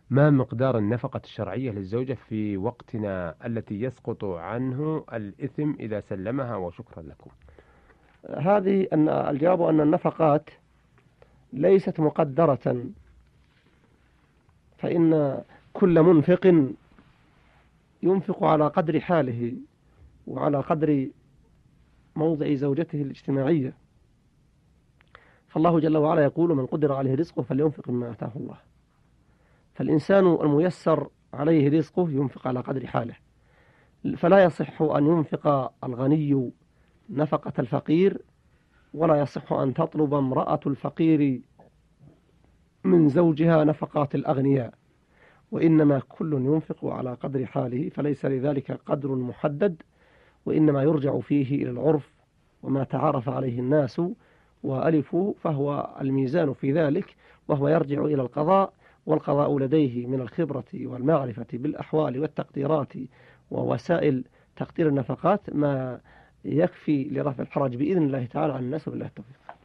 ما مقدار النفقة الشرعية للزوجة في وقتنا التي يسقط عنه الإثم إذا سلمها؟ وشكرا لكم. هذه أن الجواب أن النفقات ليست مقدرة، فإن كل منفق ينفق على قدر حاله وعلى قدر موضع زوجته الاجتماعية. فالله جل وعلا يقول: من قدر عليه رزقه فلينفق مما آتاه الله. فالإنسان الميسر عليه رزقه ينفق على قدر حاله، فلا يصح أن ينفق الغني نفقة الفقير، ولا يصح أن تطلب امرأة الفقير من زوجها نفقات الأغنياء، وإنما كل ينفق على قدر حاله، فليس لذلك قدر محدد، وإنما يرجع فيه إلى العرف وما تعارف عليه الناس وألفوا، فهو الميزان في ذلك، وهو يرجع إلى القضاء، والقضاء لديه من الخبرة والمعرفة بالأحوال والتقديرات ووسائل تقدير النفقات ما يكفي لرفع الحرج بإذن الله تعالى عن الناس، وبالله التوفيق.